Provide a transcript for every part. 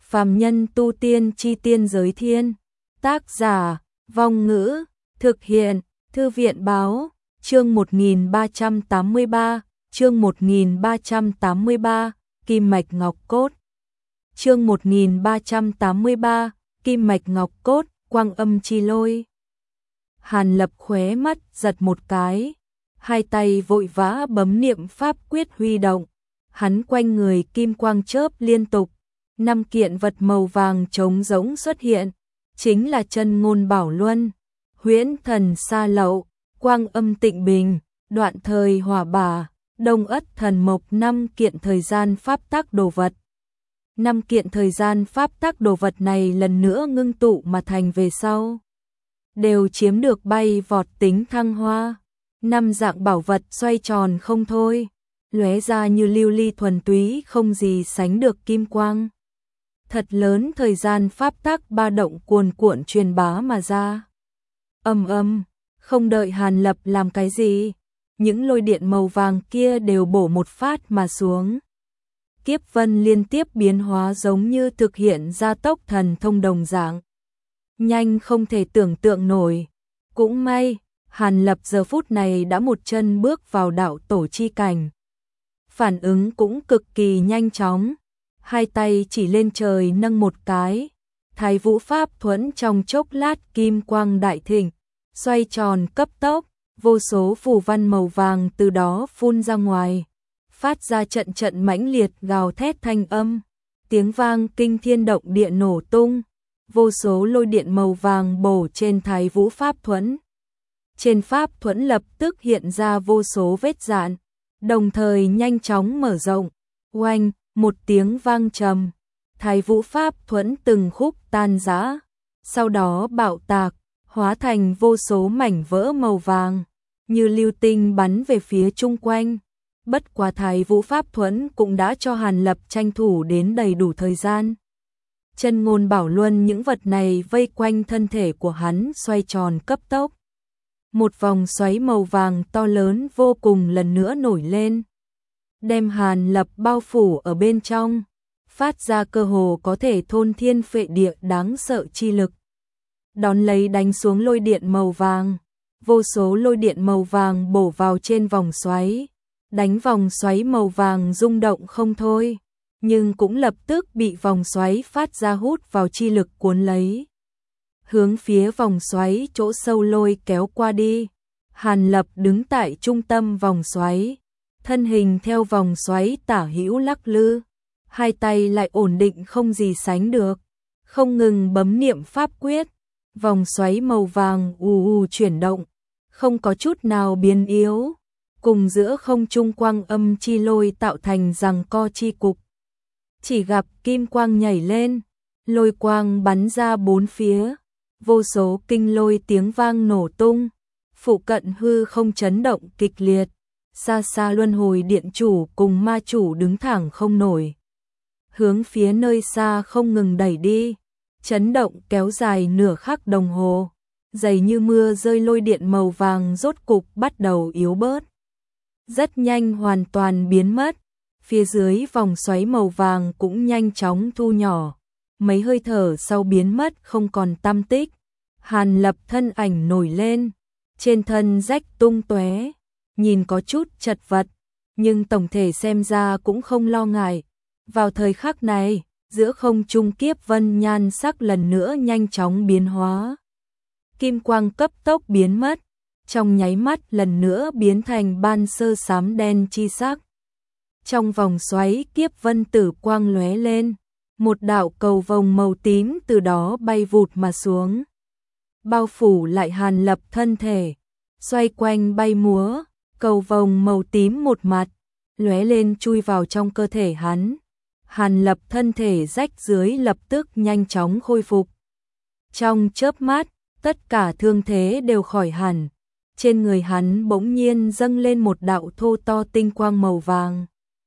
Phàm nhân tu tiên chi tiên giới thiên. Tác giả, Vong Ngữ, thực hiện, Thư viện báo, chương 1383, chương 1383, Kim mạch ngọc cốt. Chương 1383, Kim mạch ngọc cốt, quang âm chi lôi. Hàn Lập khóe mắt giật một cái, hai tay vội vã bấm niệm pháp quyết huy động, hắn quanh người kim quang chớp liên tục, 5 kiện vật màu vàng trống rỗng xuất hiện, chính là chân ngôn bảo luân, huyễn thần sa lậu, quang âm tịnh bình, đoạn thời hỏa bả, đông ất thần mộc, 5 kiện thời gian pháp tắc đồ vật. 5 kiện thời gian pháp tắc đồ vật này lần nữa ngưng tụ mà thành về sau, đều chiếm được bay vọt tính thăng hoa. 5 dạng bảo vật xoay tròn không thôi, lóe ra như lưu ly thuần túy không gì sánh được kim quang. Thật lớn thời gian pháp tắc ba động cuồn cuộn truyền bá mà ra. Ầm ầm, không đợi Hàn Lập làm cái gì, những lôi điện màu vàng kia đều bổ một phát mà xuống. Kiếp vân liên tiếp biến hóa giống như thực hiện gia tốc thần thông đồng dạng, nhanh không thể tưởng tượng nổi. Cũng may, Hàn Lập giờ phút này đã một chân bước vào đạo tổ chi cảnh. Phản ứng cũng cực kỳ nhanh chóng, hai tay chỉ lên trời nâng một cái, Thái Vũ Pháp thuẫn trong chốc lát kim quang đại thịnh, xoay tròn cấp tốc, vô số phù văn màu vàng từ đó phun ra ngoài, phát ra trận trận mãnh liệt gào thét thanh âm, tiếng vang kinh thiên động địa nổ tung, vô số lôi điện màu vàng bổ trên Thái Vũ Pháp thuẫn. Trên pháp thuẫn lập tức hiện ra vô số vết rạn, đồng thời nhanh chóng mở rộng. Oanh, một tiếng vang trầm, Thái Vũ Pháp thuẫn từng khúc tan rã, sau đó bạo tạc, hóa thành vô số mảnh vỡ màu vàng, như lưu tinh bắn về phía chung quanh. Bất quá Thái Vũ Pháp thuẫn cũng đã cho Hàn Lập tranh thủ đến đầy đủ thời gian. Chân ngôn bảo luân những vật này vây quanh thân thể của hắn xoay tròn cấp tốc. Một vòng xoáy màu vàng to lớn vô cùng lần nữa nổi lên, đem Hàn Lập bao phủ ở bên trong, phát ra cơ hồ có thể thôn thiên phệ địa đáng sợ chi lực. Đón lấy đánh xuống lôi điện màu vàng, vô số lôi điện màu vàng bổ vào trên vòng xoáy, đánh vòng xoáy màu vàng rung động không thôi, nhưng cũng lập tức bị vòng xoáy phát ra hút vào chi lực cuốn lấy, hướng phía vòng xoáy chỗ sâu lôi kéo qua đi. Hàn Lập đứng tại trung tâm vòng xoáy, thân hình theo vòng xoáy tả hữu lắc lư, hai tay lại ổn định không gì sánh được, không ngừng bấm niệm pháp quyết, vòng xoáy màu vàng ù ù chuyển động, không có chút nào biến yếu, cùng giữa không trung quang âm chi lôi tạo thành giằng co chi cục. Chỉ gặp kim quang nhảy lên, lôi quang bắn ra bốn phía, vô số kinh lôi tiếng vang nổ tung, phụ cận hư không chấn động kịch liệt, xa xa luân hồi điện chủ cùng ma chủ đứng thẳng không nổi, hướng phía nơi xa không ngừng đẩy đi, chấn động kéo dài nửa khắc đồng hồ, dày như mưa rơi lôi điện màu vàng rốt cục bắt đầu yếu bớt, rất nhanh hoàn toàn biến mất, phía dưới vòng xoáy màu vàng cũng nhanh chóng thu nhỏ, mấy hơi thở sau biến mất không còn tăm tích. Hàn Lập thân ảnh nổi lên, trên thân rách tung tóe, nhìn có chút chật vật, nhưng tổng thể xem ra cũng không lo ngại. Vào thời khắc này, giữa không trung kiếp vân nhan sắc lần nữa nhanh chóng biến hóa. Kim quang cấp tốc biến mất, trong nháy mắt lần nữa biến thành ban sơ xám đen chi sắc. Trong vòng xoáy kiếp vân tử quang lóe lên, một đạo cầu vồng màu tím từ đó bay vụt mà xuống, bao phủ lại Hàn Lập thân thể, xoay quanh bay múa, cầu vồng màu tím một mặt, lóe lên chui vào trong cơ thể hắn. Hàn Lập thân thể rách dưới lập tức nhanh chóng khôi phục. Trong chớp mắt, tất cả thương thế đều khỏi hẳn, trên người hắn bỗng nhiên dâng lên một đạo thô to tinh quang màu vàng.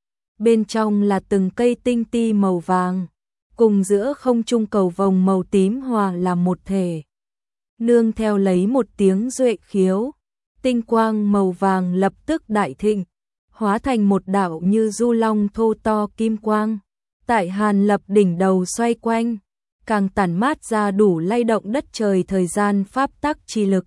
Bên trong là từng cây tinh ti màu vàng, cùng giữa không trung cầu vồng màu tím hòa làm một thể. Nương theo lấy một tiếng duệ khiếu, tinh quang màu vàng lập tức đại thịnh, hóa thành một đạo như du long thô to kim quang, tại Hàn Lập đỉnh đầu xoay quanh, càng tản mát ra đủ lay động đất trời thời gian pháp tắc chi lực.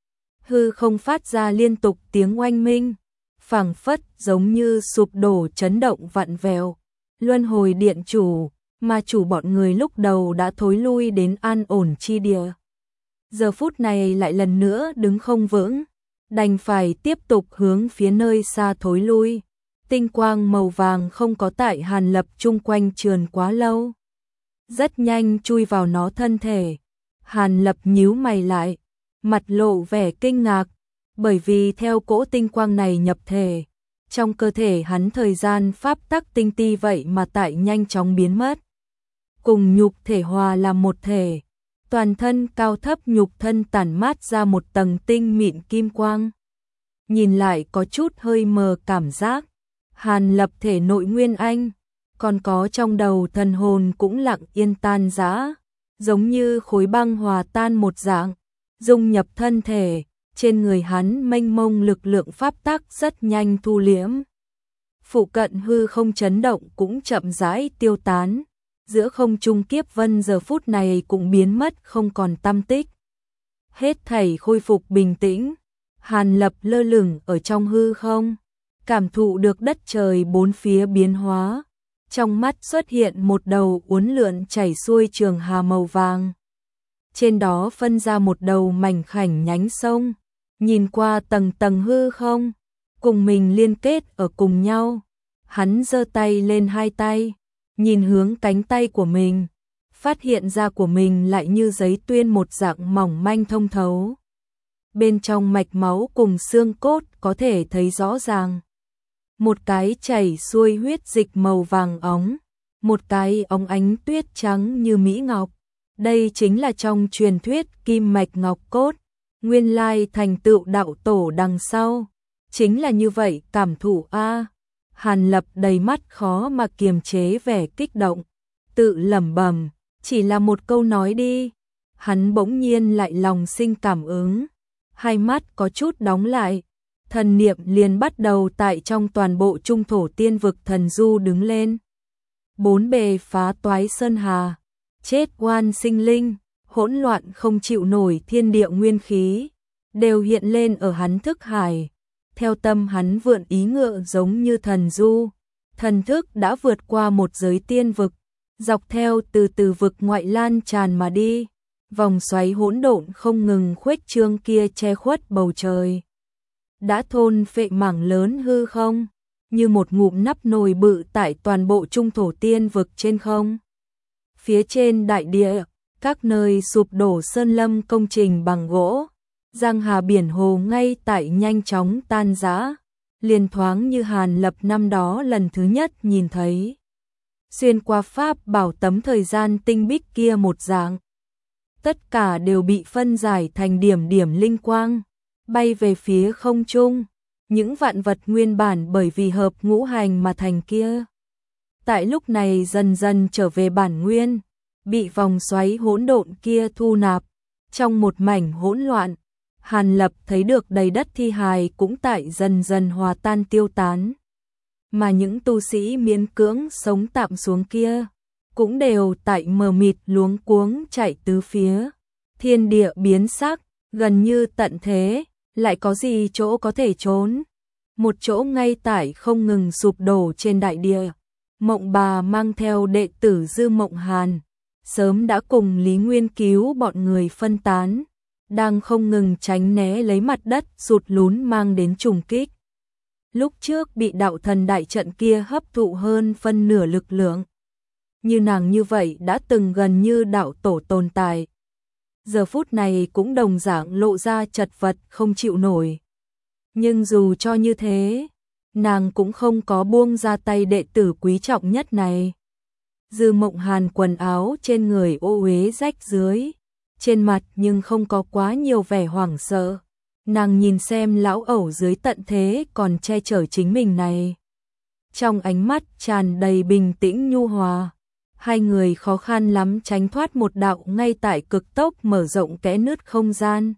Hư không phát ra liên tục tiếng oanh minh, phảng phất giống như sụp đổ chấn động vặn vẹo. Luân hồi điện chủ, ma chủ bọn người lúc đầu đã thối lui đến an ổn chi địa. Giờ phút này lại lần nữa đứng không vững, đành phải tiếp tục hướng phía nơi xa thối lui. Tinh quang màu vàng không có tại Hàn Lập chung quanh trườn quá lâu, rất nhanh chui vào nó thân thể. Hàn Lập nhíu mày lại, mặt lộ vẻ kinh ngạc, bởi vì theo cỗ tinh quang này nhập thể, trong cơ thể hắn thời gian pháp tắc tinh ti vậy mà tại nhanh chóng biến mất, cùng nhục thể hòa làm một thể. Toàn thân cao thấp nhục thân tản mát ra một tầng tinh mịn kim quang. Nhìn lại có chút hơi mờ cảm giác. Hàn Lập thể nội nguyên anh, còn có trong đầu thần hồn cũng lặng yên tan rã, giống như khối băng hòa tan một dạng, dung nhập thân thể. Trên người hắn mênh mông lực lượng pháp tắc rất nhanh thu liễm. Phụ cận hư không chấn động cũng chậm rãi tiêu tán. Giữa không trung kiếp vân giờ phút này cũng biến mất không còn tăm tích. Hết thảy khôi phục bình tĩnh. Hàn Lập lơ lửng ở trong hư không, cảm thụ được đất trời bốn phía biến hóa. Trong mắt xuất hiện một đầu uốn lượn chảy xuôi trường hà màu vàng. Trên đó phân ra một đầu mảnh khảnh nhánh sông, nhìn qua tầng tầng hư không, cùng mình liên kết ở cùng nhau. Hắn giơ tay lên hai tay, nhìn hướng cánh tay của mình, phát hiện ra của mình lại như giấy tuyên một dạng mỏng manh thông thấu. Bên trong mạch máu cùng xương cốt có thể thấy rõ ràng. Một cái chảy xuôi huyết dịch màu vàng óng, một cái óng ánh tuyết trắng như mỹ ngọc. Đây chính là trong truyền thuyết kim mạch ngọc cốt, nguyên lai thành tựu đạo tổ đằng sau. Chính là như vậy cảm thụ a. Hàn Lập đầy mắt khó mà kiềm chế vẻ kích động, tự lẩm bẩm, chỉ là một câu nói đi. Hắn bỗng nhiên lại lòng sinh cảm ứng, hai mắt có chút đóng lại, thần niệm liền bắt đầu tại trong toàn bộ trung thổ tiên vực thần du đứng lên. Bốn bề phá toái sơn hà, chết oan sinh linh, hỗn loạn không chịu nổi thiên địa nguyên khí, đều hiện lên ở hắn thức hải. Theo tâm hắn vượn ý ngựa giống như thần du, thần thức đã vượt qua một giới tiên vực, dọc theo từ từ vực ngoại lan tràn mà đi. Vòng xoáy hỗn độn không ngừng khuếch trương kia che khuất bầu trời, đã thôn phệ mảng lớn hư không, như một ngụm nắp nồi bự tại toàn bộ trung thổ tiên vực trên không. Phía trên đại địa, các nơi sụp đổ sơn lâm công trình bằng gỗ, giang hà biển hồ ngay tại nhanh chóng tan rã, liền thoáng như Hàn Lập năm đó lần thứ nhất nhìn thấy. Xuyên qua pháp bảo tấm thời gian tinh bích kia một dạng. Tất cả đều bị phân giải thành điểm điểm linh quang, bay về phía không trung. Những vạn vật nguyên bản bởi vì hợp ngũ hành mà thành kia, tại lúc này dần dần trở về bản nguyên, bị vòng xoáy hỗn độn kia thu nạp. Trong một mảnh hỗn loạn, Hàn Lập thấy được đầy đất thi hài cũng tại dần dần hòa tan tiêu tán. Mà những tu sĩ miễn cưỡng sống tạm xuống kia, cũng đều tại mờ mịt luống cuống chạy tứ phía. Thiên địa biến sắc, gần như tận thế, lại có gì chỗ có thể trốn. Một chỗ ngay tại không ngừng sụp đổ trên đại địa. Mộng Bà mang theo đệ tử Dư Mộng Hàn, sớm đã cùng Lý Nguyên cứu bọn người phân tán, đang không ngừng tránh né lấy mặt đất sụt lún mang đến trùng kích. Lúc trước bị đạo thần đại trận kia hấp thụ hơn phân nửa lực lượng. Như nàng như vậy đã từng gần như đạo tổ tồn tại. Giờ phút này cũng đồng dạng lộ ra chật vật không chịu nổi. Nhưng dù cho như thế, nàng cũng không có buông ra tay đệ tử quý trọng nhất này. Dư Mộng Hàn quần áo trên người ô uế rách rưới, trên mặt nhưng không có quá nhiều vẻ hoảng sợ. Nàng nhìn xem lão ẩu dưới tận thế còn che chở chính mình này. Trong ánh mắt tràn đầy bình tĩnh nhu hòa. Hai người khó khăn lắm tránh thoát một đạo ngay tại cực tốc mở rộng kẽ nứt không gian.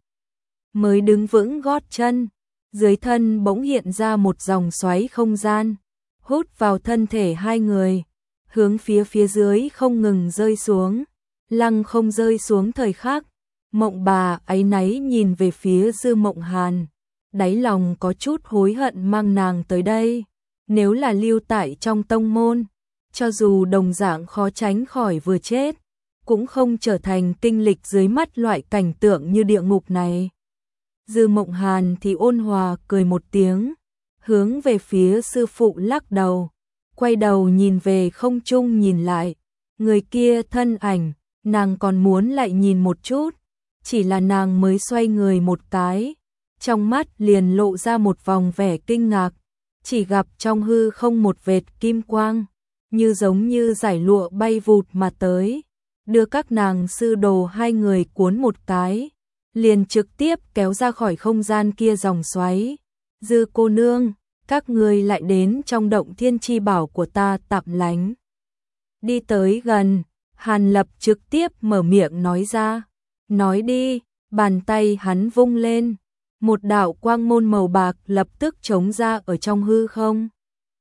Mới đứng vững gót chân, dưới thân bỗng hiện ra một dòng xoáy không gian, hút vào thân thể hai người. hướng phía dưới không ngừng rơi xuống. Lăng không rơi xuống thời khắc, Mộng Bà áy náy nhìn về phía Dư Mộng Hàn, đáy lòng có chút hối hận mang nàng tới đây. Nếu là lưu tại trong tông môn, cho dù đồng dạng khó tránh khỏi vừa chết, cũng không trở thành kinh lịch dưới mắt loại cảnh tượng như địa ngục này. Dư Mộng Hàn thì ôn hòa cười một tiếng, hướng về phía sư phụ lắc đầu, quay đầu nhìn về không trung nhìn lại, người kia thân ảnh, nàng còn muốn lại nhìn một chút, chỉ là nàng mới xoay người một cái, trong mắt liền lộ ra một vòng vẻ kinh ngạc, chỉ gặp trong hư không một vệt kim quang, như giống như giải lụa bay vụt mà tới, đưa các nàng sư đồ hai người cuốn một cái, liền trực tiếp kéo ra khỏi không gian kia dòng xoáy. Dư cô nương, các ngươi lại đến trong động thiên chi bảo của ta tạm lánh. Đi tới gần, Hàn Lập trực tiếp mở miệng nói ra. Nói đi, bàn tay hắn vung lên. Một đạo quang môn màu bạc lập tức trống ra ở trong hư không.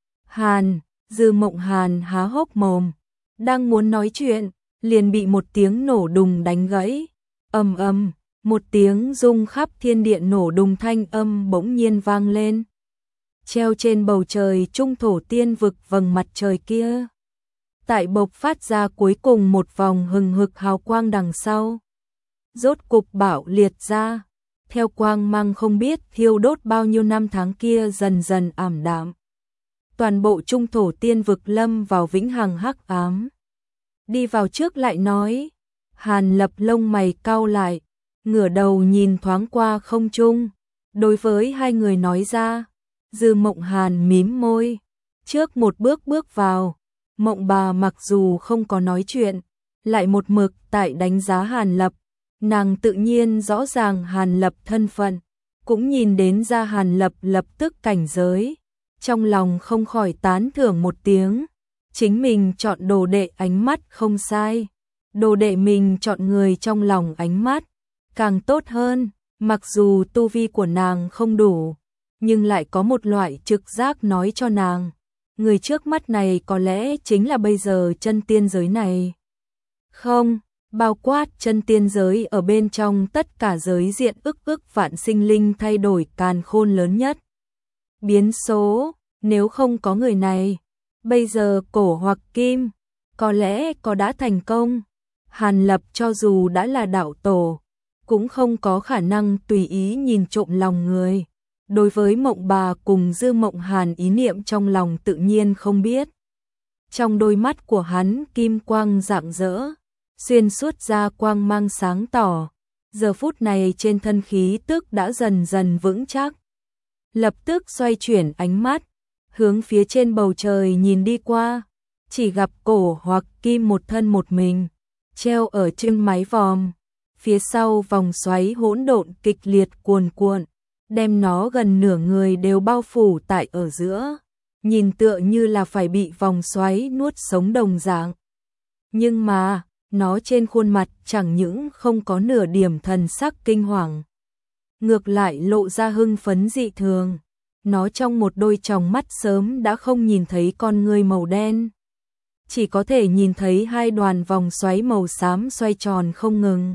Dư Mộng Hàn há hốc mồm, đang muốn nói chuyện, liền bị một tiếng nổ đùng đánh gãy. Ầm ầm, một tiếng rung khắp thiên địa nổ đùng thanh âm bỗng nhiên vang lên. Treo trên bầu trời trung thổ tiên vực vầng mặt trời kia, tại bộc phát ra cuối cùng một vòng hừng hực hào quang đằng sau, rốt cục bạo liệt ra, theo quang mang không biết thiêu đốt bao nhiêu năm tháng kia dần dần ảm đạm. Toàn bộ trung thổ tiên vực lâm vào vĩnh hằng hắc ám. Đi vào trước lại nói, Hàn Lập lông mày cau lại, ngửa đầu nhìn thoáng qua không trung, đối với hai người nói ra. Dư Mộng Hàn mím môi, trước một bước bước vào, Mộng Bà mặc dù không có nói chuyện, lại một mực tại đánh giá Hàn Lập, nàng tự nhiên rõ ràng Hàn Lập thân phận, cũng nhìn đến ra Hàn Lập lập tức cảnh giới, trong lòng không khỏi tán thưởng một tiếng, chính mình chọn đồ đệ ánh mắt không sai, đồ đệ mình chọn người trong lòng ánh mắt, càng tốt hơn, mặc dù tu vi của nàng không đủ, nhưng lại có một loại trực giác nói cho nàng, người trước mắt này có lẽ chính là bây giờ chân tiên giới này. Không, bao quát chân tiên giới ở bên trong tất cả giới diện ức vạn sinh linh thay đổi càn khôn lớn nhất. Biến số, nếu không có người này, bây giờ cổ hoặc kim, có lẽ có đã thành công. Hàn Lập cho dù đã là đạo tổ, cũng không có khả năng tùy ý nhìn trộm lòng người. Đối với Mộng Bà cùng Dư Mộng Hàn ý niệm trong lòng tự nhiên không biết. Trong đôi mắt của hắn kim quang rạng rỡ, xuyên suốt ra quang mang sáng tỏ. Giờ phút này trên thân khí tức đã dần dần vững chắc. Lập tức xoay chuyển ánh mắt, hướng phía trên bầu trời nhìn đi qua, chỉ gặp cổ hoặc kim một thân một mình, treo ở trên mái vòm. Phía sau vòng xoáy hỗn độn kịch liệt cuồn cuộn, đem nó gần nửa người đều bao phủ tại ở giữa, nhìn tựa như là phải bị vòng xoáy nuốt sống đồng dạng. Nhưng mà, nó trên khuôn mặt chẳng những không có nửa điểm thần sắc kinh hoàng, ngược lại lộ ra hưng phấn dị thường. Nó trong một đôi tròng mắt sớm đã không nhìn thấy con người màu đen, chỉ có thể nhìn thấy hai đoàn vòng xoáy màu xám xoay tròn không ngừng,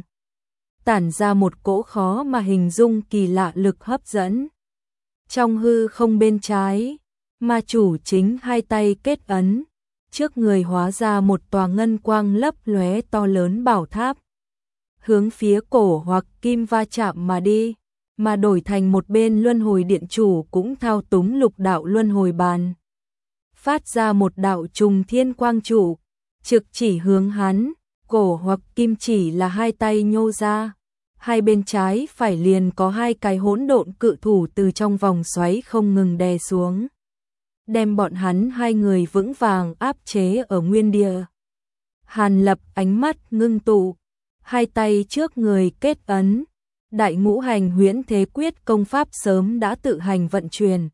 tản ra một cỗ khó mà hình dung kỳ lạ lực hấp dẫn. Trong hư không bên trái, ma chủ chính hai tay kết ấn, trước người hóa ra một tòa ngân quang lấp lóe to lớn bảo tháp, hướng phía cổ hoặc kim va chạm mà đi, mà đổi thành một bên luân hồi điện chủ cũng thao túng lục đạo luân hồi bàn, phát ra một đạo trùng thiên quang trụ, trực chỉ hướng hắn. Cổ hoặc kim chỉ là hai tay nhô ra, hai bên trái phải liền có hai cái hỗn độn cự thủ từ trong vòng xoáy không ngừng đè xuống, đem bọn hắn hai người vững vàng áp chế ở nguyên địa. Hàn Lập ánh mắt ngưng tụ, hai tay trước người kết ấn, đại ngũ hành huyễn thế quyết công pháp sớm đã tự hành vận chuyển.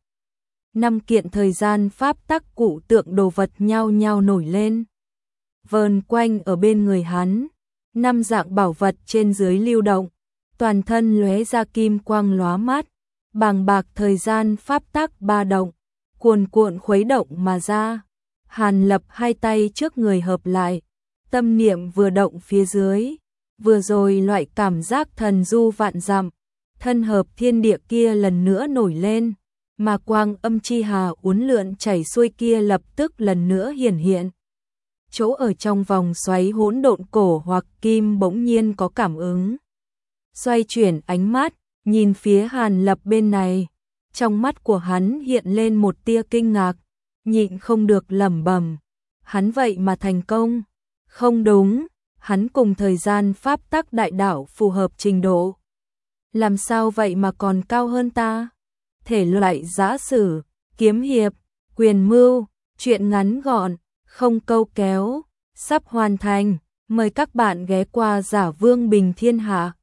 5 kiện thời gian pháp tắc cụ tượng đồ vật nhao nhao nổi lên, vờn quanh ở bên người hắn, 5 dạng bảo vật trên dưới lưu động, toàn thân lóe ra kim quang lóa mắt, bàng bạc thời gian pháp tắc ba động, cuồn cuộn khuấy động mà ra, Hàn Lập hai tay trước người hợp lại, tâm niệm vừa động phía dưới, vừa rồi loại cảm giác thần du vạn dặm, thân hợp thiên địa kia lần nữa nổi lên, mà quang âm chi hà uốn lượn chảy xuôi kia lập tức lần nữa hiển hiện. Chỗ ở trong vòng xoáy hỗn độn cổ hoặc kim bỗng nhiên có cảm ứng. Xoay chuyển ánh mắt, nhìn phía Hàn Lập bên này, trong mắt của hắn hiện lên một tia kinh ngạc, nhịn không được lẩm bẩm, hắn vậy mà thành công. Không đúng, hắn cùng thời gian pháp tắc đại đạo phù hợp trình độ. Làm sao vậy mà còn cao hơn ta? Thể loại giã sử, kiếm hiệp, quyền mưu, truyện ngắn gọn, không câu kéo, sắp hoàn thành. Mời các bạn ghé qua Giả Vương Bình Thiên Hạ.